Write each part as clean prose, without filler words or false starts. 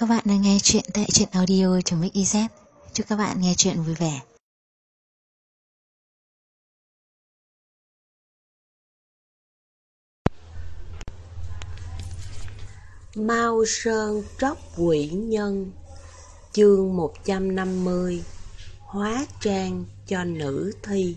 Các bạn đang nghe chuyện tại truyện audio.mix.iz. Chúc các bạn nghe chuyện vui vẻ. Mao Sơn tróc quỷ nhân. Chương 150. Hóa trang cho nữ thi.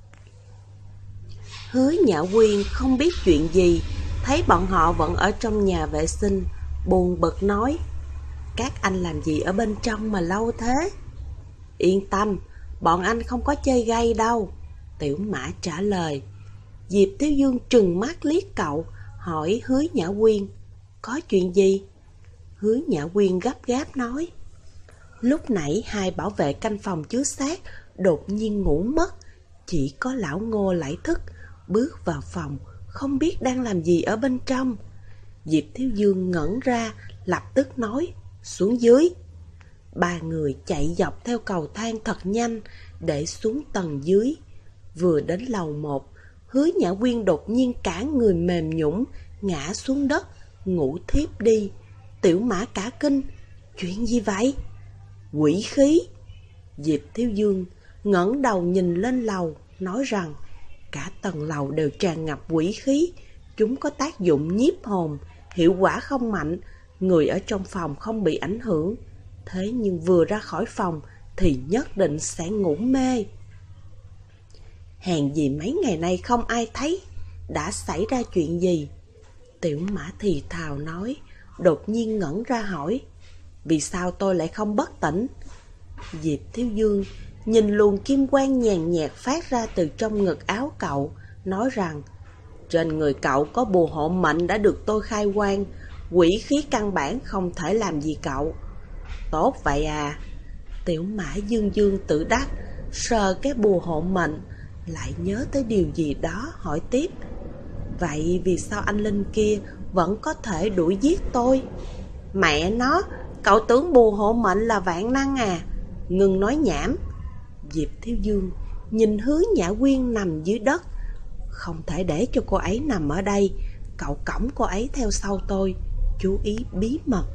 Hứa Nhã Quyên không biết chuyện gì, thấy bọn họ vẫn ở trong nhà vệ sinh, buồn bực nói: các anh làm gì ở bên trong mà lâu thế? Yên tâm, bọn anh không có chơi gay đâu, Tiểu Mã trả lời. Diệp Thiếu Dương trừng mắt liếc cậu, hỏi Hứa Nhã Quyên: có chuyện gì? Hứa Nhã Quyên gấp gáp nói: lúc nãy hai bảo vệ canh phòng chứa xác đột nhiên ngủ mất, chỉ có lão Ngô lại thức, bước vào phòng, không biết đang làm gì ở bên trong. Diệp Thiếu Dương ngẩn ra, lập tức nói: xuống dưới. Ba người chạy dọc theo cầu thang thật nhanh để xuống tầng dưới. Vừa đến lầu 1, Hứa Nhã Quyên đột nhiên cả người mềm nhũn ngã xuống đất, ngủ thiếp đi. Tiểu Mã cả kinh: chuyện gì vậy? Quỷ khí. Diệp Thiếu Dương ngẩng đầu nhìn lên lầu, nói rằng cả tầng lầu đều tràn ngập quỷ khí, chúng có tác dụng nhiếp hồn, hiệu quả không mạnh, người ở trong phòng không bị ảnh hưởng, thế nhưng vừa ra khỏi phòng thì nhất định sẽ ngủ mê. Hèn gì mấy ngày nay không ai thấy, đã xảy ra chuyện gì? Tiểu Mã thì thào nói, đột nhiên ngẩn ra hỏi: vì sao tôi lại không bất tỉnh? Diệp Thiếu Dương nhìn luồng kim quang nhàn nhạt phát ra từ trong ngực áo cậu, nói rằng trên người cậu có bùa hộ mệnh đã được tôi khai quang, quỷ khí căn bản không thể làm gì cậu. Tốt vậy à? Tiểu Mã dương dương tự đắc, sờ cái bùa hộ mệnh, lại nhớ tới điều gì đó, hỏi tiếp: vậy vì sao anh Linh kia vẫn có thể đuổi giết tôi? Mẹ nó, cậu tưởng bùa hộ mệnh là vạn năng à? Ngừng nói nhảm. Diệp Thiếu Dương nhìn Hứa Nhã Quyên nằm dưới đất. Không thể để cho cô ấy nằm ở đây, cậu cõng cô ấy theo sau tôi, chú ý bí mật.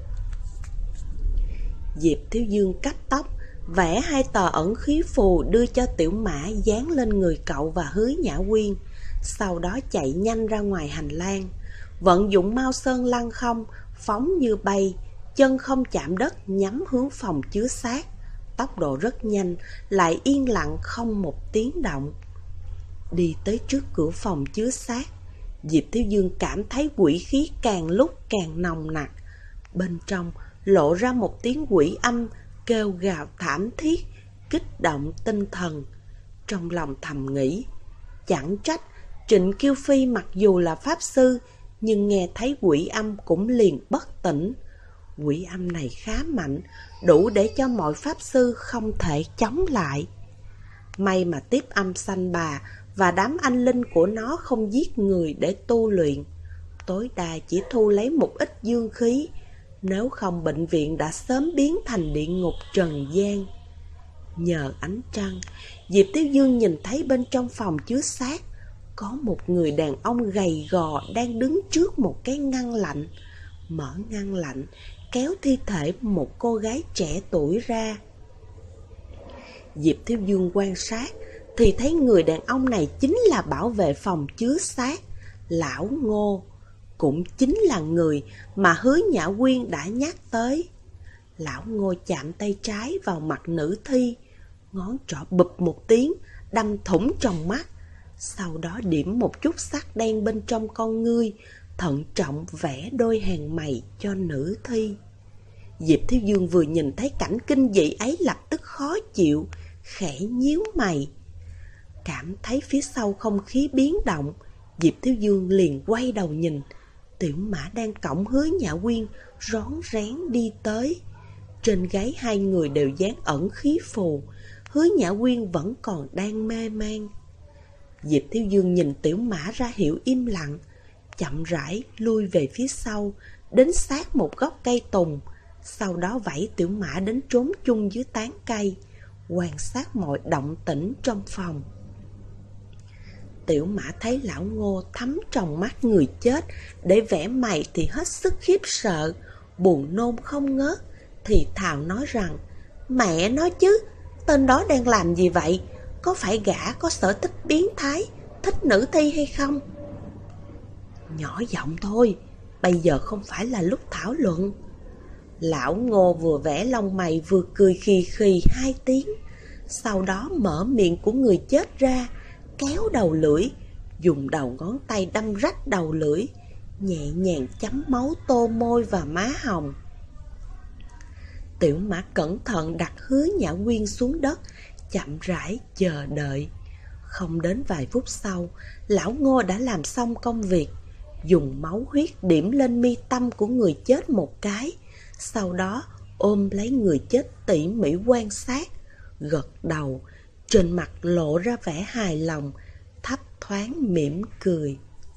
Diệp Thiếu Dương cắt tóc, vẽ hai tờ ẩn khí phù đưa cho Tiểu Mã dán lên người cậu và Hứa Nhã Quyên, sau đó chạy nhanh ra ngoài hành lang, vận dụng Mao Sơn lăng không, phóng như bay, chân không chạm đất nhắm hướng phòng chứa xác. Tốc độ rất nhanh, lại yên lặng không một tiếng động. Đi tới trước cửa phòng chứa xác, Diệp Thiếu Dương cảm thấy quỷ khí càng lúc càng nồng nặc. Bên trong lộ ra một tiếng quỷ âm kêu gào thảm thiết, kích động tinh thần. Trong lòng thầm nghĩ, chẳng trách Trịnh Kiêu Phi mặc dù là pháp sư, nhưng nghe thấy quỷ âm cũng liền bất tỉnh. Quỷ âm này khá mạnh, đủ để cho mọi pháp sư không thể chống lại. May mà tiếp âm sanh bà và đám anh linh của nó không giết người để tu luyện, tối đa chỉ thu lấy một ít dương khí, nếu không bệnh viện đã sớm biến thành địa ngục trần gian. Nhờ ánh trăng, Diệp Thiếu Dương nhìn thấy bên trong phòng chứa xác có một người đàn ông gầy gò đang đứng trước một cái ngăn lạnh. Mở ngăn lạnh, kéo thi thể một cô gái trẻ tuổi ra. Diệp Thiếu Dương quan sát thì thấy người đàn ông này chính là bảo vệ phòng chứa xác, lão Ngô, cũng chính là người mà Hứa Nhã Quyên đã nhắc tới. Lão Ngô chạm tay trái vào mặt nữ thi, ngón trỏ bụp một tiếng đâm thủng trong mắt, sau đó điểm một chút sắc đen bên trong con ngươi, thận trọng vẽ đôi hàng mày cho nữ thi. Diệp Thiếu Dương vừa nhìn thấy cảnh kinh dị ấy lập tức khó chịu, khẽ nhíu mày. Cảm thấy phía sau không khí biến động, Diệp Thiếu Dương liền quay đầu nhìn. Tiểu Mã đang cõng Hứa Nhã Quyên rón rén đi tới. Trên gáy hai người đều dán ẩn khí phù, Hứa Nhã Quyên vẫn còn đang mê man. Diệp Thiếu Dương nhìn Tiểu Mã ra hiệu im lặng, chậm rãi lui về phía sau, đến sát một gốc cây tùng, sau đó vẫy Tiểu Mã đến trốn chung dưới tán cây, quan sát mọi động tĩnh trong phòng. Tiểu Mã thấy lão Ngô thắm trong mắt người chết, để vẽ mày thì hết sức khiếp sợ, buồn nôn không ngớt, thì thào nói rằng: Mẹ nói chứ, tên đó đang làm gì vậy? Có phải gã có sở thích biến thái, thích nữ thi hay không? Nhỏ giọng thôi, bây giờ không phải là lúc thảo luận. Lão Ngô vừa vẽ lông mày vừa cười khì khì 2 tiếng. Sau đó mở miệng của người chết ra, kéo đầu lưỡi, dùng đầu ngón tay đâm rách đầu lưỡi, nhẹ nhàng chấm máu tô môi và má hồng. Tiểu Mã cẩn thận đặt Hứa Nhã Quyên xuống đất, chậm rãi chờ đợi. Không đến vài phút sau, lão Ngô đã làm xong công việc, dùng máu huyết điểm lên mi tâm của người chết một cái, sau đó ôm lấy người chết tỉ mỉ quan sát, gật đầu, trên mặt lộ ra vẻ hài lòng, thấp thoáng mỉm cười.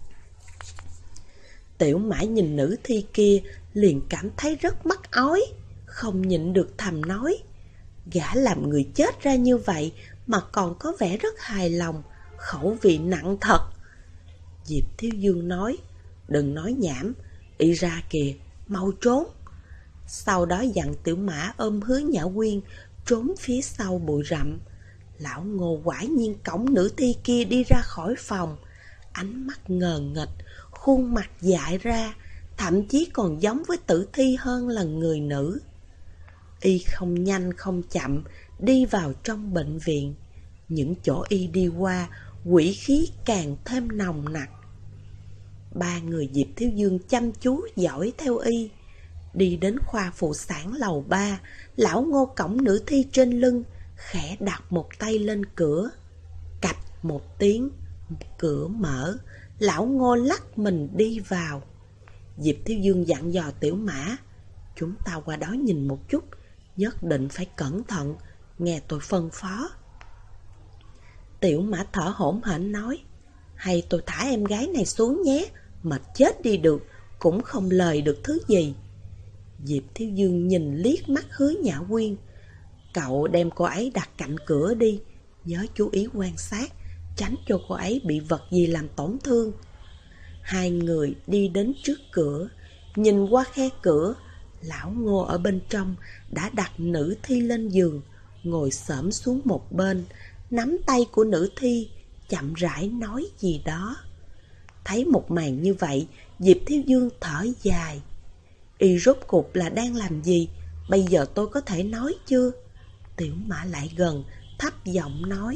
Tiểu Mã nhìn nữ thi kia liền cảm thấy rất mắc ói, không nhịn được thầm nói: Gã làm người chết ra như vậy mà còn có vẻ rất hài lòng, khẩu vị nặng thật. Diệp Thiếu Dương nói: Đừng nói nhảm, y ra kìa, mau trốn. Sau đó dặn Tiểu Mã ôm Hứa Nhã Quyên trốn phía sau bụi rậm. Lão Ngô quả nhiên cõng nữ thi kia đi ra khỏi phòng, ánh mắt ngờ nghệch, khuôn mặt dại ra, thậm chí còn giống với tử thi hơn là người nữ. Y không nhanh không chậm đi vào trong bệnh viện. Những chỗ y đi qua, quỷ khí càng thêm nồng nặc. 3 người Diệp Thiếu Dương chăm chú dõi theo y. Đi đến khoa phụ sản lầu 3, lão Ngô cõng nữ thi trên lưng, khẽ đặt một tay lên cửa. Cạch một tiếng, cửa mở, lão Ngô lắc mình đi vào. Diệp Thiếu Dương dặn dò Tiểu Mã: Chúng ta qua đó nhìn một chút, nhất định phải cẩn thận, nghe tôi phân phó. Tiểu Mã thở hổn hển nói: Hay tôi thả em gái này xuống nhé, mệt chết đi được, cũng không lời được thứ gì. Diệp Thiếu Dương nhìn liếc mắt Hứa Nhã Quyên: Cậu đem cô ấy đặt cạnh cửa đi, nhớ chú ý quan sát, tránh cho cô ấy bị vật gì làm tổn thương. 2 người đi đến trước cửa, nhìn qua khe cửa, lão Ngô ở bên trong đã đặt nữ thi lên giường, ngồi xổm xuống một bên, nắm tay của nữ thi, chậm rãi nói gì đó. Thấy một màn như vậy, Diệp Thiếu Dương thở dài. Y rốt cuộc là đang làm gì? Bây giờ tôi có thể nói chưa? Tiểu Mã lại gần, thấp giọng nói.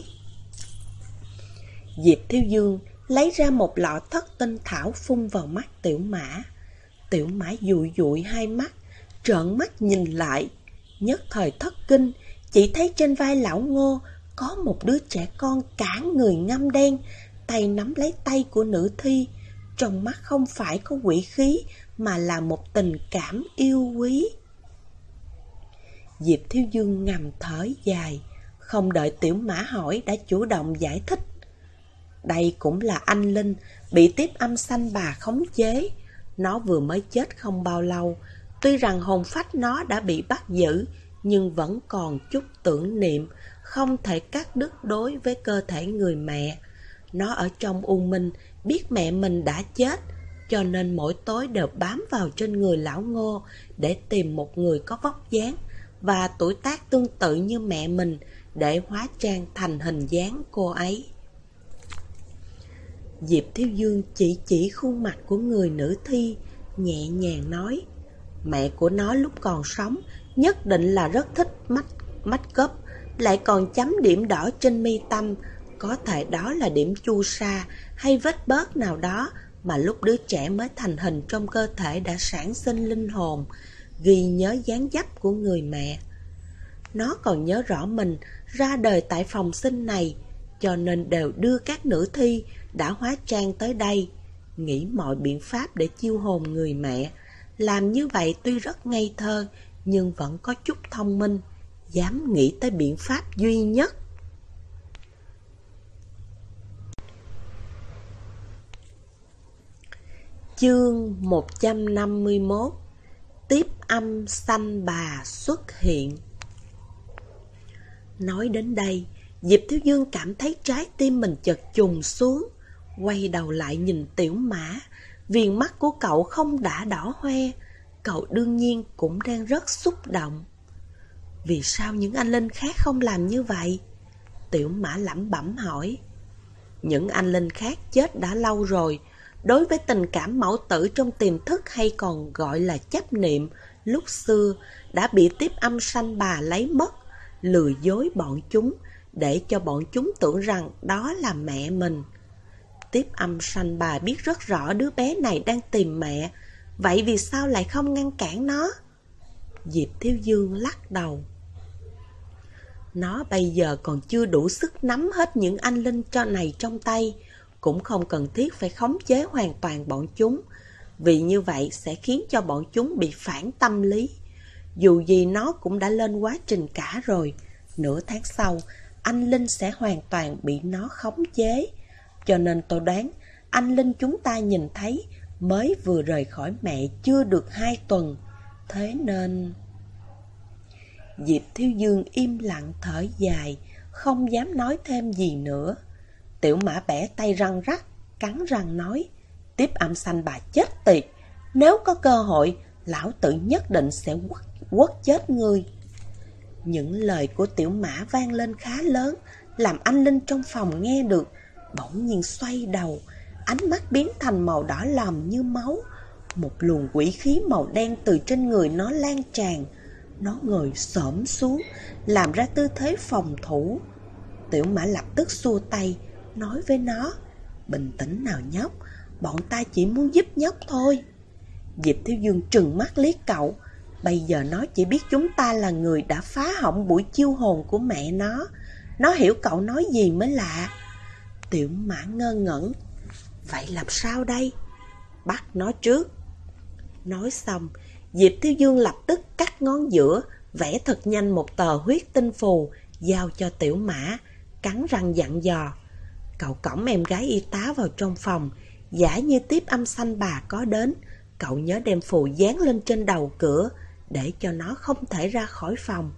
Diệp Thiếu Dương lấy ra một lọ thất tinh thảo phun vào mắt Tiểu Mã. Tiểu Mã dụi dụi 2 mắt, trợn mắt nhìn lại, nhất thời thất kinh, chỉ thấy trên vai lão Ngô có một đứa trẻ con cả người ngăm đen, tay nắm lấy tay của nữ thi, trong mắt không phải có quỷ khí mà là một tình cảm yêu quý. Diệp Thiếu Dương ngầm thở dài, không đợi Tiểu Mã hỏi đã chủ động giải thích. Đây cũng là anh Linh bị tiếp âm sanh bà khống chế. Nó vừa mới chết không bao lâu, tuy rằng hồn phách nó đã bị bắt giữ, nhưng vẫn còn chút tưởng niệm, không thể cắt đứt đối với cơ thể người mẹ. Nó ở trong u minh, biết mẹ mình đã chết, cho nên mỗi tối đều bám vào trên người lão Ngô để tìm một người có vóc dáng và tuổi tác tương tự như mẹ mình để hóa trang thành hình dáng cô ấy. Diệp Thiếu Dương chỉ khuôn mặt của người nữ thi, nhẹ nhàng nói: Mẹ của nó lúc còn sống nhất định là rất thích make up, lại còn chấm điểm đỏ trên mi tâm. Có thể đó là điểm chu sa hay vết bớt nào đó mà lúc đứa trẻ mới thành hình trong cơ thể đã sản sinh linh hồn, ghi nhớ dáng dấp của người mẹ. Nó còn nhớ rõ mình ra đời tại phòng sinh này, cho nên đều đưa các nữ thi đã hóa trang tới đây, nghĩ mọi biện pháp để chiêu hồn người mẹ. Làm như vậy tuy rất ngây thơ, nhưng vẫn có chút thông minh, dám nghĩ tới biện pháp duy nhất. Chương 151: Tiếp âm sanh bà xuất hiện. Nói đến đây, Diệp Thiếu Dương cảm thấy trái tim mình chợt trùng xuống, quay đầu lại nhìn Tiểu Mã. Viền mắt của cậu không đã đỏ hoe, cậu đương nhiên cũng đang rất xúc động. Vì sao những anh linh khác không làm như vậy? Tiểu Mã lẩm bẩm hỏi. Những anh linh khác chết đã lâu rồi. Đối với tình cảm mẫu tử trong tiềm thức hay còn gọi là chấp niệm, lúc xưa đã bị Tiếp Âm Sanh Bà lấy mất, lừa dối bọn chúng để cho bọn chúng tưởng rằng đó là mẹ mình. Tiếp Âm Sanh Bà biết rất rõ đứa bé này đang tìm mẹ, vậy vì sao lại không ngăn cản nó? Diệp Thiếu Dương lắc đầu. Nó bây giờ còn chưa đủ sức nắm hết những anh linh này trong tay, cũng không cần thiết phải khống chế hoàn toàn bọn chúng, vì như vậy sẽ khiến cho bọn chúng bị phản tâm lý. Dù gì nó cũng đã lên quá trình cả rồi, nửa tháng sau, anh linh sẽ hoàn toàn bị nó khống chế. Cho nên tôi đoán, anh linh chúng ta nhìn thấy mới vừa rời khỏi mẹ chưa được 2 tuần. Thế nên... Diệp Thiếu Dương im lặng thở dài, không dám nói thêm gì nữa. Tiểu Mã bẻ tay răng rắc, cắn răng nói, Tiếp Âm Sanh Bà chết tiệt, nếu có cơ hội, lão tử nhất định sẽ quất chết ngươi. Những lời của Tiểu Mã vang lên khá lớn, làm anh linh trong phòng nghe được, bỗng nhiên xoay đầu, ánh mắt biến thành màu đỏ lòm như máu. Một luồng quỷ khí màu đen từ trên người nó lan tràn. Nó ngồi xổm xuống, làm ra tư thế phòng thủ. Tiểu Mã lập tức xua tay, nói với nó, bình tĩnh nào nhóc, bọn ta chỉ muốn giúp nhóc thôi. Diệp Thiếu Dương trừng mắt liếc cậu. Bây giờ nó chỉ biết chúng ta là người đã phá hỏng buổi chiêu hồn của mẹ nó. Nó hiểu cậu nói gì mới lạ. Tiểu Mã ngơ ngẩn. Vậy làm sao đây? Bắt nó trước. Nói xong, Diệp Thiếu Dương lập tức cắt ngón giữa, vẽ thật nhanh một tờ huyết tinh phù, giao cho Tiểu Mã, cắn răng dặn dò. Cậu cõng em gái y tá vào trong phòng, giả như Tiếp Âm Sanh Bà có đến. Cậu nhớ đem phù dán lên trên đầu cửa, để cho nó không thể ra khỏi phòng.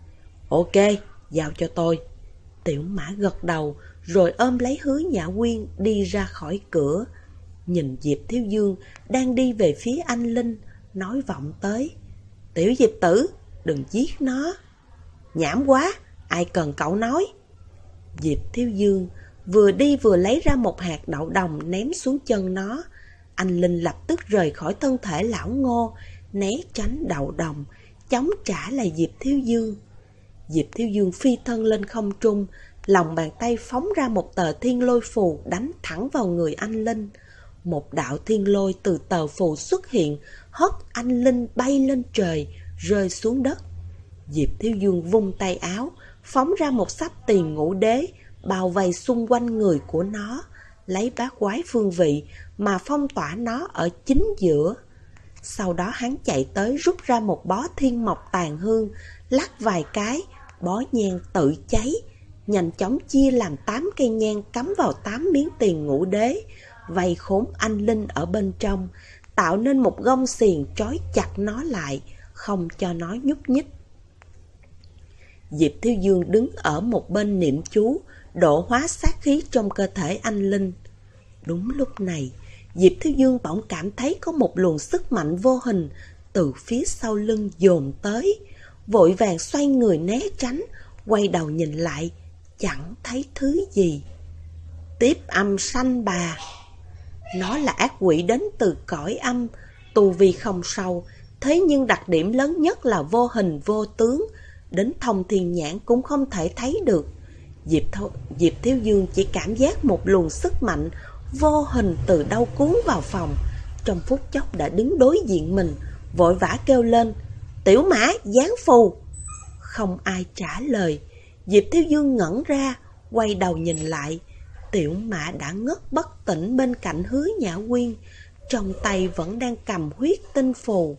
Ok, giao cho tôi. Tiểu Mã gật đầu, rồi ôm lấy Hứa Nhã Quyên đi ra khỏi cửa. Nhìn Diệp Thiếu Dương đang đi về phía anh linh, nói vọng tới, Tiểu Diệp tử, đừng giết nó. Nhảm quá, ai cần cậu nói. Diệp Thiếu Dương vừa đi vừa lấy ra một hạt đậu đồng ném xuống chân nó. Anh linh lập tức rời khỏi thân thể lão Ngô, né tránh đậu đồng, chống trả lại Diệp Thiếu Dương. Diệp Thiếu Dương phi thân lên không trung, lòng bàn tay phóng ra một tờ thiên lôi phù đánh thẳng vào người anh linh. Một đạo thiên lôi từ tờ phù xuất hiện, hất anh linh bay lên trời, rơi xuống đất. Diệp Thiếu Dương vung tay áo, phóng ra một sắp tiền ngũ đế, bao vây xung quanh người của nó, lấy bát quái phương vị mà phong tỏa nó ở chính giữa. Sau đó hắn chạy tới rút ra một bó thiên mộc tàn hương, lắc vài cái, bó nhang tự cháy, nhanh chóng chia làm 8 cây nhang cắm vào 8 miếng tiền ngũ đế, vây khốn anh linh ở bên trong, tạo nên một gông xiềng trói chặt nó lại, không cho nó nhúc nhích. Diệp Thiếu Dương đứng ở một bên niệm chú, độ hóa sát khí trong cơ thể anh linh. Đúng lúc này, Diệp Thiếu Dương bỗng cảm thấy có một luồng sức mạnh vô hình từ phía sau lưng dồn tới, vội vàng xoay người né tránh, quay đầu nhìn lại, chẳng thấy thứ gì. Tiếp Âm Sanh Bà. Nó là ác quỷ đến từ cõi âm, tu vi không sâu, thế nhưng đặc điểm lớn nhất là vô hình vô tướng, đến thông thiên nhãn cũng không thể thấy được. Diệp Thiếu Dương chỉ cảm giác một luồng sức mạnh vô hình từ đâu cuốn vào phòng, trong phút chốc đã đứng đối diện mình, vội vã kêu lên, Tiểu Mã, giáng phù. Không ai trả lời. Diệp Thiếu Dương ngẩn ra, quay đầu nhìn lại. Tiểu Mã đã ngất bất tỉnh bên cạnh Hứa Nhã Quyên, trong tay vẫn đang cầm huyết tinh phù.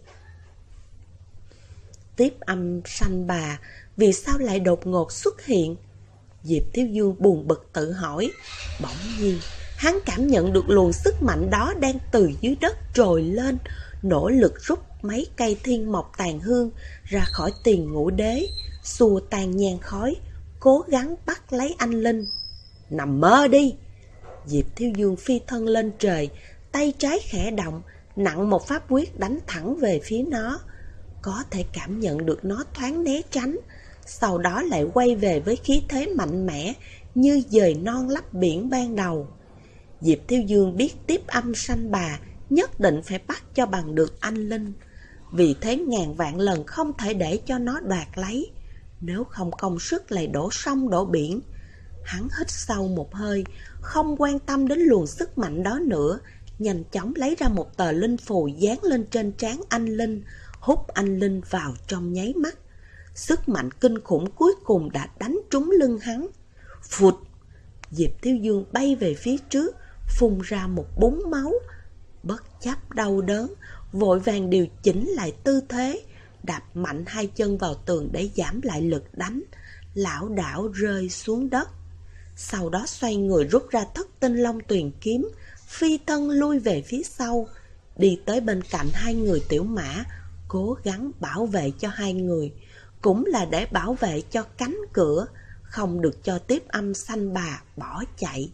Tiếp Âm Sanh Bà vì sao lại đột ngột xuất hiện? Diệp Thiếu Dương buồn bực tự hỏi. Bỗng nhiên, hắn cảm nhận được luồng sức mạnh đó đang từ dưới đất trồi lên, nỗ lực rút mấy cây thiên mộc tàn hương ra khỏi tiền ngũ đế, xua tan nhang khói, cố gắng bắt lấy anh linh. Nằm mơ đi! Diệp Thiếu Dương phi thân lên trời, tay trái khẽ động, nặng một pháp quyết đánh thẳng về phía nó. Có thể cảm nhận được nó thoáng né tránh, sau đó lại quay về với khí thế mạnh mẽ như dời non lấp biển ban đầu. Diệp Thiếu Dương biết Tiếp Âm Sanh Bà nhất định phải bắt cho bằng được anh Linh, vì thế ngàn vạn lần không thể để cho nó đoạt lấy, nếu không công sức lại đổ sông đổ biển. Hắn hít sâu một hơi, không quan tâm đến luồng sức mạnh đó nữa, nhanh chóng lấy ra một tờ linh phù dán lên trên trán anh Linh, hút anh Linh vào trong nháy mắt. Sức mạnh kinh khủng cuối cùng đã đánh trúng lưng hắn. Phụt! Diệp Thiếu Dương bay về phía trước, phun ra một búng máu. Bất chấp đau đớn, vội vàng điều chỉnh lại tư thế, đạp mạnh hai chân vào tường để giảm lại lực đánh, lảo đảo rơi xuống đất. Sau đó xoay người rút ra Thất Tinh Long Tuyền kiếm, phi thân lui về phía sau, đi tới bên cạnh hai người tiểu mã, cố gắng bảo vệ cho hai người, cũng là để bảo vệ cho cánh cửa, không được cho Tiếp Âm Sanh Bà bỏ chạy.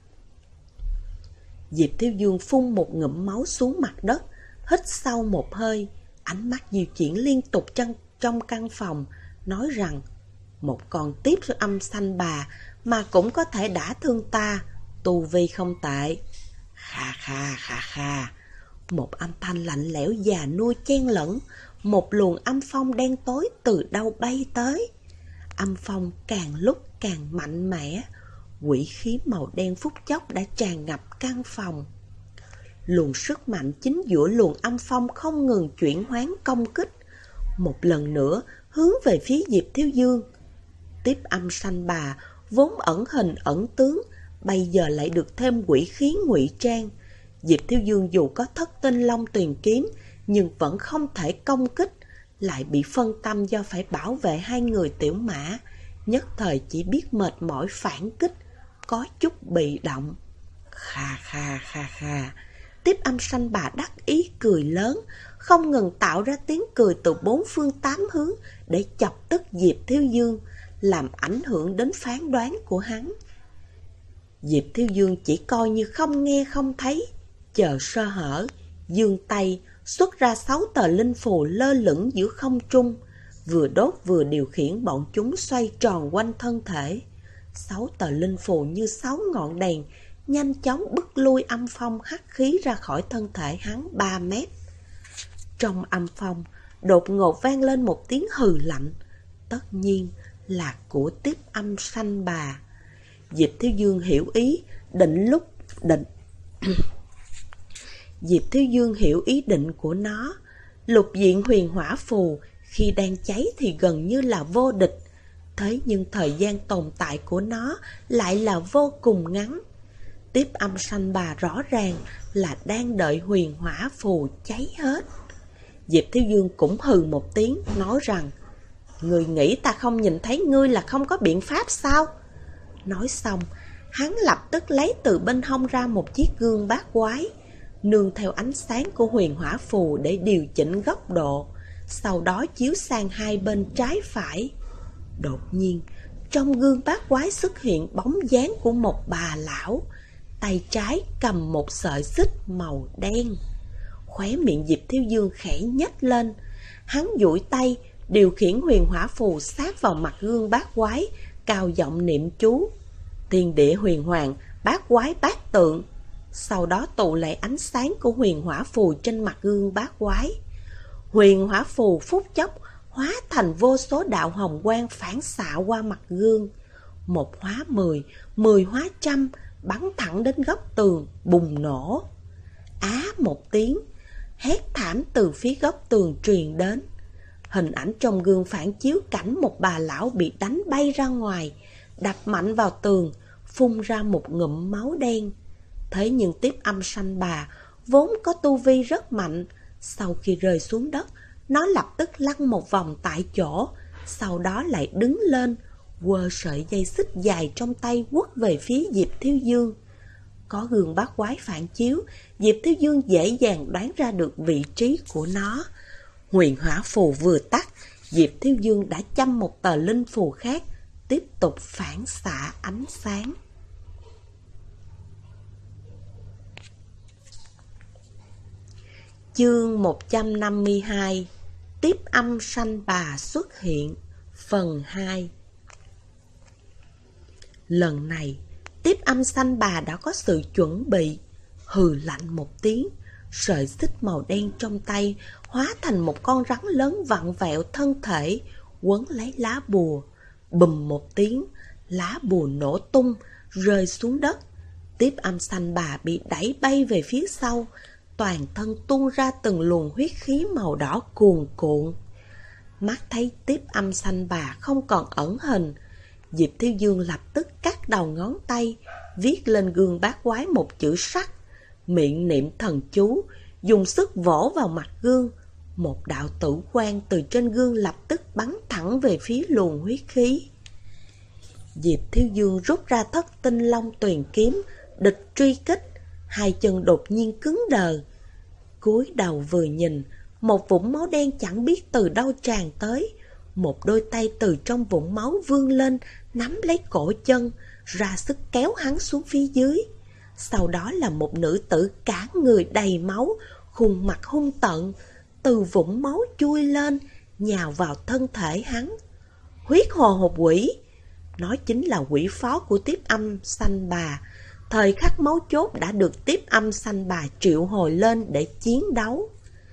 Diệp Thiếu Dương phun một ngụm máu xuống mặt đất, hít sâu một hơi, ánh mắt di chuyển liên tục trong căn phòng, nói rằng một con Tiếp Âm Sanh Bà mà cũng có thể đả thương ta, tu vi không tệ. Kha kha kha kha. Một âm thanh lạnh lẽo già nua chen lẫn, một luồng âm phong đen tối từ đâu bay tới. Âm phong càng lúc càng mạnh mẽ, quỷ khí màu đen phút chốc đã tràn ngập căn phòng. Luồng sức mạnh chính giữa luồng âm phong không ngừng chuyển hoán công kích, một lần nữa hướng về phía Diệp Thiếu Dương. Tiếp Âm Sanh Bà vốn ẩn hình ẩn tướng, bây giờ lại được thêm quỷ khí ngụy trang. Diệp Thiếu Dương dù có Thất Tinh Long Tuyền kiếm, nhưng vẫn không thể công kích, lại bị phân tâm do phải bảo vệ hai người tiểu mã, nhất thời chỉ biết mệt mỏi phản kích, có chút bị động. Kha kha kha kha. Tiếp Âm Sanh Bà đắc ý cười lớn, không ngừng tạo ra tiếng cười từ bốn phương tám hướng để chọc tức Diệp Thiếu Dương, làm ảnh hưởng đến phán đoán của hắn. Diệp Thiếu Dương chỉ coi như không nghe không thấy, chờ sơ hở, giương tay xuất ra 6 tờ linh phù lơ lửng giữa không trung, vừa đốt vừa điều khiển bọn chúng xoay tròn quanh thân thể. 6 tờ linh phù như 6 ngọn đèn, nhanh chóng bức lui âm phong hắc khí ra khỏi thân thể hắn 3 mét. Trong âm phong, đột ngột vang lên một tiếng hừ lạnh, tất nhiên là của Tiếp Âm Sanh Bà. Diệp Thiếu Dương hiểu ý, Diệp Thiếu Dương hiểu ý định của nó. Lục diện huyền hỏa phù khi đang cháy thì gần như là vô địch, thế nhưng thời gian tồn tại của nó lại là vô cùng ngắn. Tiếp Âm Sanh Bà rõ ràng là đang đợi huyền hỏa phù cháy hết. Diệp Thiếu Dương cũng hừ một tiếng, nói rằng: Người nghĩ ta không nhìn thấy ngươi là không có biện pháp sao? Nói xong, hắn lập tức lấy từ bên hông ra một chiếc gương bát quái, nương theo ánh sáng của huyền hỏa phù để điều chỉnh góc độ, sau đó chiếu sang hai bên trái phải. Đột nhiên, trong gương bát quái xuất hiện bóng dáng của một bà lão, tay trái cầm một sợi xích màu đen. Khóe miệng Diệp Thiếu Dương khẽ nhếch lên, hắn duỗi tay điều khiển huyền hỏa phù sát vào mặt gương bát quái, cao giọng niệm chú: Thiên địa huyền hoàng, bát quái bát tượng. Sau đó tụ lại ánh sáng của huyền hỏa phù trên mặt gương bát quái. Huyền hỏa phù phút chốc hóa thành vô số đạo hồng quang phản xạ qua mặt gương. Một hóa 10, 10 hóa trăm, bắn thẳng đến góc tường, bùng nổ. Á một tiếng, hét thảm từ phía góc tường truyền đến. Hình ảnh trong gương phản chiếu cảnh một bà lão bị đánh bay ra ngoài, đập mạnh vào tường, phun ra một ngụm máu đen. Thế nhưng Tiếp Âm Sanh Bà vốn có tu vi rất mạnh, sau khi rơi xuống đất, nó lập tức lăn một vòng tại chỗ, sau đó lại đứng lên, quơ sợi dây xích dài trong tay quất về phía Diệp Thiếu Dương. Có gương bát quái phản chiếu, Diệp Thiếu Dương dễ dàng đoán ra được vị trí của nó. Huyền hỏa phù vừa tắt, Diệp Thiếu Dương đã châm một tờ linh phù khác, tiếp tục phản xạ ánh sáng. Chương 152 Tiếp âm sanh bà xuất hiện. Phần 2. Lần này, tiếp âm sanh bà đã có sự chuẩn bị. Hừ lạnh một tiếng, sợi xích màu đen trong tay hóa thành một con rắn lớn vặn vẹo thân thể, quấn lấy lá bùa. Bùm một tiếng, lá bùa nổ tung, rơi xuống đất. Tiếp âm sanh bà bị đẩy bay về phía sau, toàn thân tuôn ra từng luồng huyết khí màu đỏ cuồn cuộn. Mắt thấy tiếp âm sanh bà không còn ẩn hình, Diệp Thiếu Dương lập tức cắt đầu ngón tay, viết lên gương bát quái một chữ sắt, miệng niệm thần chú, dùng sức vỗ vào mặt gương. Một đạo tử quang từ trên gương lập tức bắn thẳng về phía luồng huyết khí. Diệp Thiếu Dương rút ra Thất Tinh Long Tuyền kiếm, địch truy kích, hai chân đột nhiên cứng đờ. Cúi đầu vừa nhìn, một vũng máu đen chẳng biết từ đâu tràn tới. Một đôi tay từ trong vũng máu vươn lên, nắm lấy cổ chân, ra sức kéo hắn xuống phía dưới. Sau đó là một nữ tử cả người đầy máu, khuôn mặt hung tợn, từ vũng máu chui lên, nhào vào thân thể hắn. Huyết hồ hộp quỷ, nó chính là quỷ phó của tiếp âm sanh bà. Thời khắc máu chốt đã được tiếp âm sanh bà triệu hồi lên để chiến đấu.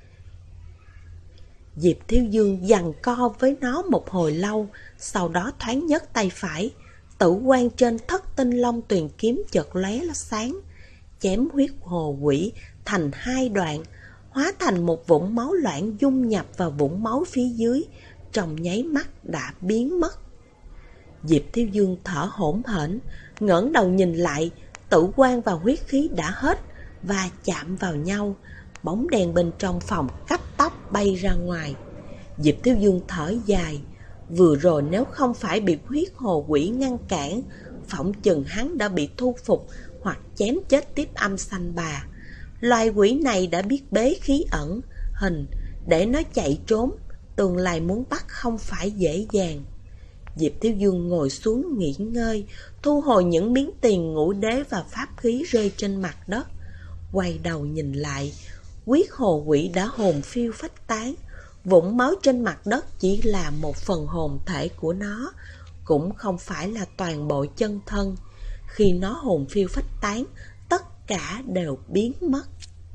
Diệp Thiếu Dương giằng co với nó một hồi lâu, sau đó thoáng nhấc tay phải, tử quang trên Thất Tinh Long Tuyền kiếm chợt lóe sáng, chém huyết hồ quỷ thành hai đoạn, hóa thành một vũng máu loãng dung nhập vào vũng máu phía dưới, trong nháy mắt đã biến mất. Diệp Thiếu Dương thở hổn hển, ngẩng đầu nhìn lại, tử quang và huyết khí đã hết và chạm vào nhau. Bóng đèn bên trong phòng cấp tốc bay ra ngoài. Diệp Thiếu Dương thở dài, vừa rồi nếu không phải bị huyết hồ quỷ ngăn cản, phỏng chừng hắn đã bị thu phục hoặc chém chết tiếp âm sanh bà. Loài quỷ này đã biết bế khí ẩn hình để nó chạy trốn, tương lai muốn bắt không phải dễ dàng. Diệp Thiếu Dương ngồi xuống nghỉ ngơi, thu hồi những miếng tiền ngũ đế và pháp khí rơi trên mặt đất. Quay đầu nhìn lại, huyết hồ quỷ đã hồn phiêu phách tán. Vũng máu trên mặt đất chỉ là một phần hồn thể của nó, cũng không phải là toàn bộ chân thân. Khi nó hồn phiêu phách tán, tất cả đều biến mất.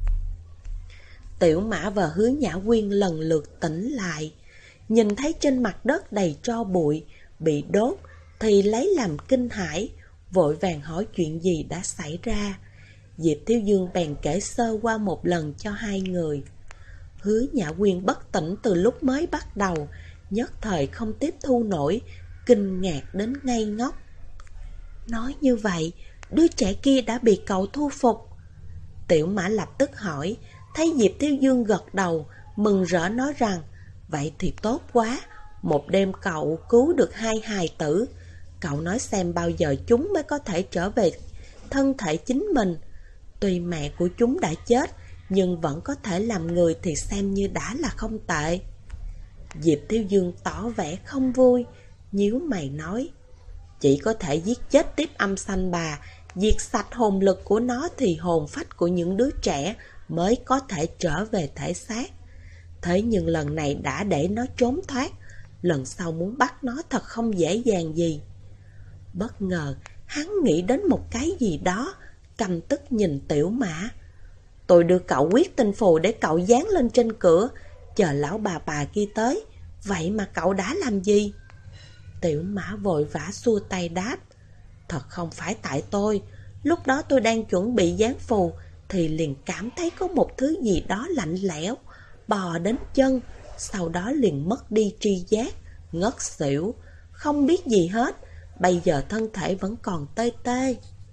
Tiểu Mã và Hứa Nhã Quyên lần lượt tỉnh lại, nhìn thấy trên mặt đất đầy tro bụi, bị đốt, thì lấy làm kinh hãi, vội vàng hỏi chuyện gì đã xảy ra. Diệp Thiếu Dương bèn kể sơ qua một lần cho hai người. Hứa Nhã Quyên bất tỉnh từ lúc mới bắt đầu, nhất thời không tiếp thu nổi, kinh ngạc đến ngây ngốc. Nói như vậy, đứa trẻ kia đã bị cậu thu phục? Tiểu Mã lập tức hỏi, thấy Diệp Thiếu Dương gật đầu, mừng rỡ nói rằng, vậy thì tốt quá, một đêm cậu cứu được hai hài tử. Cậu nói xem bao giờ chúng mới có thể trở về thân thể chính mình. Tuy mẹ của chúng đã chết, nhưng vẫn có thể làm người thì xem như đã là không tệ. Diệp Thiếu Dương tỏ vẻ không vui, nhíu mày nói, chỉ có thể giết chết tiếp âm sanh bà, diệt sạch hồn lực của nó thì hồn phách của những đứa trẻ mới có thể trở về thể xác. Thế nhưng lần này đã để nó trốn thoát, lần sau muốn bắt nó thật không dễ dàng gì. Bất ngờ, hắn nghĩ đến một cái gì đó, căm tức nhìn Tiểu Mã. Tôi đưa cậu quyết tinh phù để cậu dán lên trên cửa, chờ lão bà kia tới, vậy mà cậu đã làm gì? Tiểu Mã vội vã xua tay đáp, thật không phải tại tôi, lúc đó tôi đang chuẩn bị dán phù, thì liền cảm thấy có một thứ gì đó lạnh lẽo, bò đến chân, sau đó liền mất đi tri giác, ngất xỉu, không biết gì hết, bây giờ thân thể vẫn còn tê tê.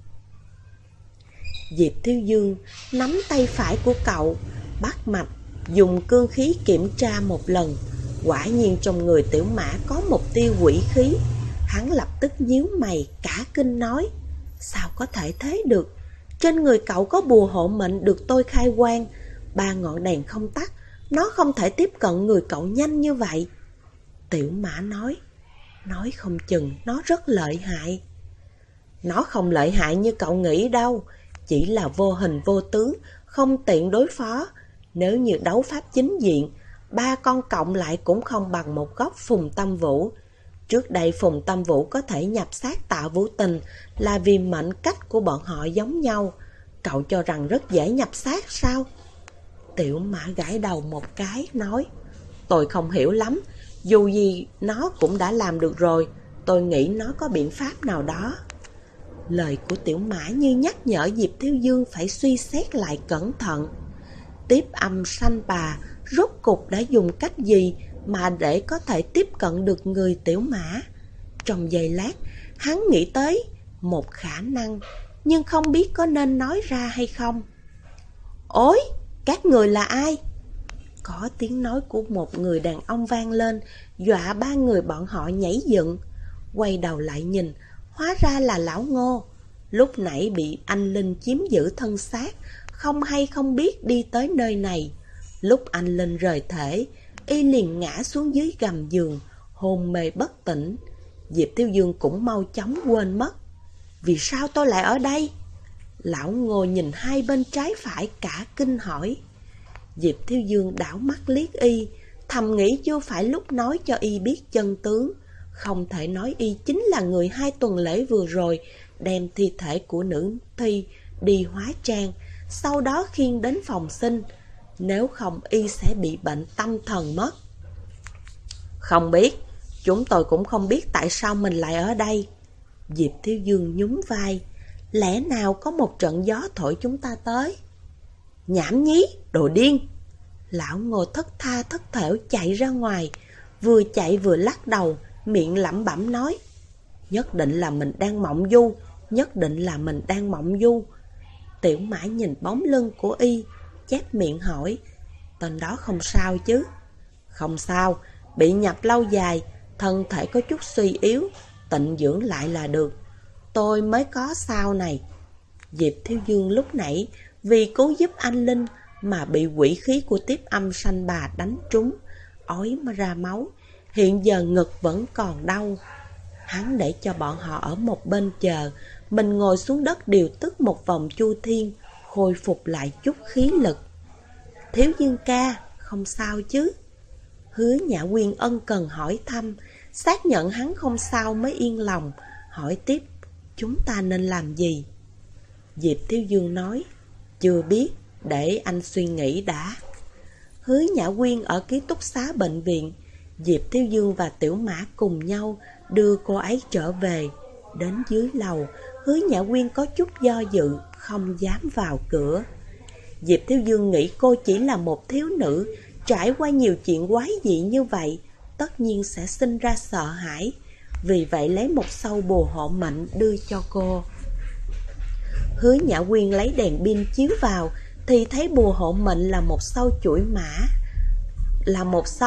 Diệp Thiếu Dương nắm tay phải của cậu, bắt mạch, dùng cương khí kiểm tra một lần. Quả nhiên trong người Tiểu Mã có một tia quỷ khí. Hắn lập tức nhíu mày cả kinh nói, sao có thể thế được? Trên người cậu có bùa hộ mệnh được tôi khai quang, 3 ngọn đèn không tắt, nó không thể tiếp cận người cậu nhanh như vậy. Tiểu Mã nói không chừng nó rất lợi hại. Nó không lợi hại như cậu nghĩ đâu, chỉ là vô hình vô tướng, không tiện đối phó. Nếu như đấu pháp chính diện, 3 con cộng lại cũng không bằng một góc Phùng Tâm Vũ. Trước đây Phùng Tâm Vũ có thể nhập xác Tạ Vũ Tình là vì mệnh cách của bọn họ giống nhau. Cậu cho rằng rất dễ nhập xác sao? Tiểu Mã gãi đầu một cái, nói: tôi không hiểu lắm, dù gì nó cũng đã làm được rồi, tôi nghĩ nó có biện pháp nào đó. Lời của Tiểu Mã như nhắc nhở Diệp Thiếu Dương phải suy xét lại cẩn thận. Tiếp Âm Sanh Bà rốt cục đã dùng cách gì mà để có thể tiếp cận được người Tiểu Mã? Trong giây lát, hắn nghĩ tới một khả năng, nhưng không biết có nên nói ra hay không. Ôi, các người là ai? Có tiếng nói của một người đàn ông vang lên, dọa 3 người bọn họ nhảy dựng. Quay đầu lại nhìn, hóa ra là Lão Ngô. Lúc nãy bị anh Linh chiếm giữ thân xác, không hay không biết đi tới nơi này. Lúc anh Linh rời thể, y liền ngã xuống dưới gầm giường, hôn mê bất tỉnh. Diệp Thiếu Dương cũng mau chóng quên mất. Vì sao tôi lại ở đây? Lão Ngô nhìn hai bên trái phải cả kinh hỏi. Diệp Thiếu Dương đảo mắt liếc y, thầm nghĩ chưa phải lúc nói cho y biết chân tướng. Không thể nói y chính là người 2 tuần lễ vừa rồi đem thi thể của nữ thi đi hóa trang, sau đó khiêng đến phòng sinh. Nếu không y sẽ bị bệnh tâm thần mất. Không biết, chúng tôi cũng không biết tại sao mình lại ở đây. Diệp Thiếu Dương nhún vai. Lẽ nào có một trận gió thổi chúng ta tới? Nhảm nhí, đồ điên! Lão Ngô thất tha thất thểu chạy ra ngoài, vừa chạy vừa lắc đầu, miệng lẩm bẩm nói: nhất định là mình đang mộng du, nhất định là mình đang mộng du. Tiểu Mã nhìn bóng lưng của y, chép miệng hỏi: tên đó không sao chứ? Không sao, bị nhập lâu dài, thân thể có chút suy yếu, tịnh dưỡng lại là được. Tôi mới có sao này. Diệp Thiếu Dương lúc nãy vì cứu giúp anh Linh mà bị quỷ khí của Tiếp Âm Sanh Bà đánh trúng, ói ra máu, hiện giờ ngực vẫn còn đau. Hắn để cho bọn họ ở một bên chờ, mình ngồi xuống đất điều tức một vòng chu thiên, khôi phục lại chút khí lực. Thiếu Dương ca, không sao chứ? Hứa Nhã Quyên ân cần hỏi thăm, xác nhận hắn không sao mới yên lòng, hỏi tiếp: chúng ta nên làm gì? Diệp Thiếu Dương nói: chưa biết, để anh suy nghĩ đã. Hứa Nhã Quyên ở ký túc xá bệnh viện, Diệp Thiếu Dương và Tiểu Mã cùng nhau đưa cô ấy trở về. Đến dưới lầu, Hứa Nhã Quyên có chút do dự, không dám vào cửa. Diệp Thiếu Dương nghĩ cô chỉ là một thiếu nữ, trải qua nhiều chuyện quái dị như vậy, tất nhiên sẽ sinh ra sợ hãi. Vì vậy lấy một sâu bùa hộ mệnh đưa cho cô. Hứa Nhã Quyên lấy đèn pin chiếu vào thì thấy bùa hộ mệnh là một sâu chuỗi mã, là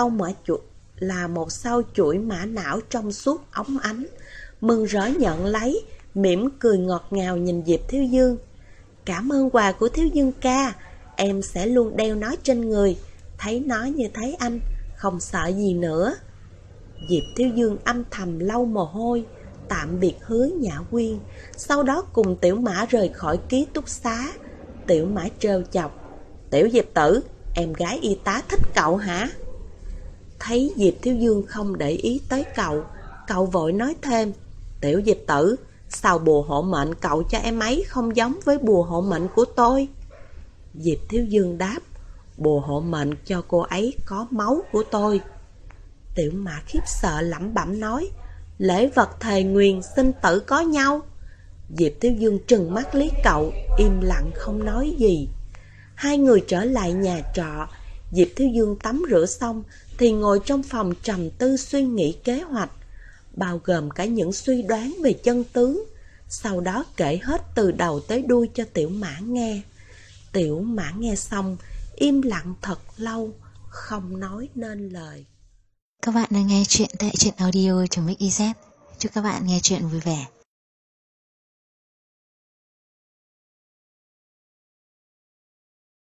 một sâu chuỗi mã não trong suốt óng ánh. Mừng rỡ nhận lấy, mỉm cười ngọt ngào nhìn Diệp Thiếu Dương. Cảm ơn quà của Thiếu Dương ca, em sẽ luôn đeo nó trên người, thấy nó như thấy anh, không sợ gì nữa. Diệp Thiếu Dương âm thầm lau mồ hôi, tạm biệt Hứa Nhã Quyên, sau đó cùng Tiểu Mã rời khỏi ký túc xá. Tiểu Mã trêu chọc: Tiểu Diệp tử, em gái y tá thích cậu hả? Thấy Diệp Thiếu Dương không để ý tới cậu vội nói thêm: Tiểu Diệp tử, sao bùa hộ mệnh cậu cho em ấy không giống với bùa hộ mệnh của tôi? Diệp Thiếu Dương đáp: bùa hộ mệnh cho cô ấy có máu của tôi. Tiểu Mã khiếp sợ lẩm bẩm nói: lễ vật thề nguyền sinh tử có nhau. Diệp Thiếu Dương trừng mắt liếc cậu, im lặng không nói gì. Hai người trở lại nhà trọ. Diệp Thiếu Dương tắm rửa xong thì ngồi trong phòng trầm tư suy nghĩ kế hoạch, bao gồm cả những suy đoán về chân tướng. Sau đó kể hết từ đầu tới đuôi cho Tiểu Mã nghe. Tiểu Mã nghe xong im lặng thật lâu, không nói nên lời. Các bạn đang nghe chuyện tại truyện audio.mix.iz. Chúc các bạn nghe chuyện vui vẻ.